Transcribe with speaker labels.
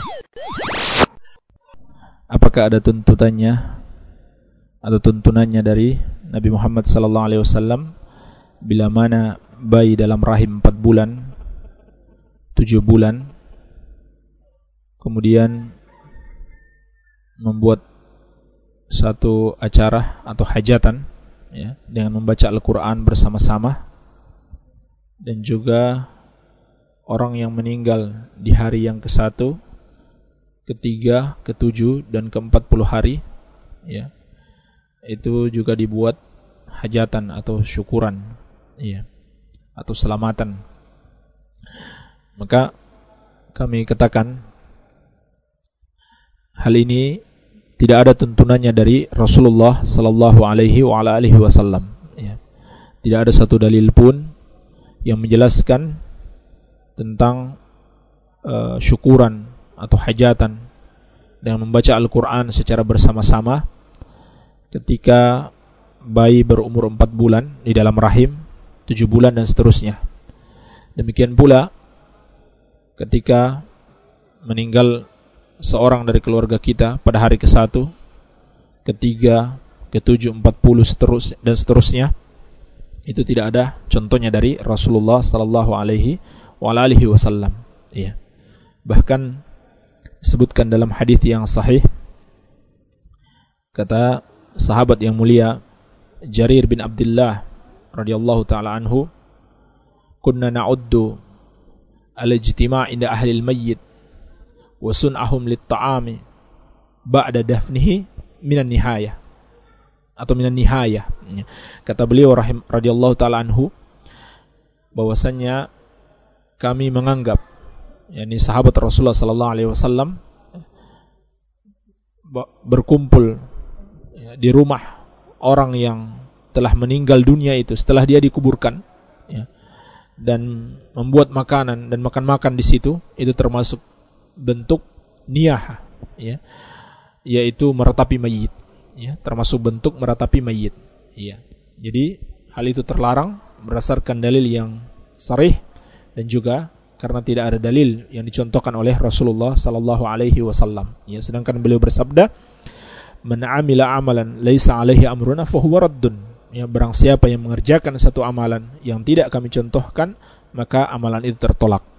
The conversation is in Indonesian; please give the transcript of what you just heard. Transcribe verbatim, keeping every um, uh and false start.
Speaker 1: Apakah ada tuntutannya atau tuntunannya dari Nabi Muhammad sallallahu alaihi wasallam bila mana bayi dalam rahim empat bulan, tujuh bulan, kemudian membuat satu acara atau hajatan, ya, dengan membaca Al-Quran bersama-sama, dan juga orang yang meninggal di hari yang ke satu, ketiga, ketujuh, dan keempat puluh hari, ya, itu juga dibuat hajatan atau syukuran, ya, atau selamatan. Maka kami katakan hal ini tidak ada tuntunannya dari Rasulullah sallallahu alaihi wa ala alihi wasallam, ya. Tidak ada satu dalil pun yang menjelaskan tentang uh, syukuran atau hajatan dengan membaca Al-Quran secara bersama-sama ketika bayi berumur empat bulan di dalam rahim, tujuh bulan dan seterusnya. Demikian pula ketika meninggal seorang dari keluarga kita pada hari ke satu, ketiga, ketujuh, empat puluh seterus, dan seterusnya, itu tidak ada contohnya dari Rasulullah sallallahu alaihi wasallam, ya. Bahkan disebutkan dalam hadis yang sahih, kata sahabat yang mulia Jarir bin Abdullah radhiyallahu taala anhu, kunna na'uddu al-ijtima' inda ahli al-mayyit wa sun'ahum lit-ta'ami ba'da dafnihi minan nihayah atau minan nihayah. Kata beliau rahim radhiyallahu taala anhu, bahwasanya kami menganggap, yakni sahabat Rasulullah sallallahu alaihi wasallam berkumpul di rumah orang yang telah meninggal dunia itu setelah dia dikuburkan, ya, dan membuat makanan dan makan-makan di situ, itu termasuk bentuk niyah, ya, yaitu meratapi mayit, ya, termasuk bentuk meratapi mayit, ya. Jadi hal itu terlarang berdasarkan dalil yang sharih dan juga karena tidak ada dalil yang dicontohkan oleh Rasulullah sallallahu alaihi wasallam, ya. Sedangkan beliau bersabda, "Man 'amila 'amalan laisa 'alaihi amruna fa huwa raddun." Ya, barang siapa yang mengerjakan satu amalan yang tidak kami contohkan, maka amalan itu tertolak.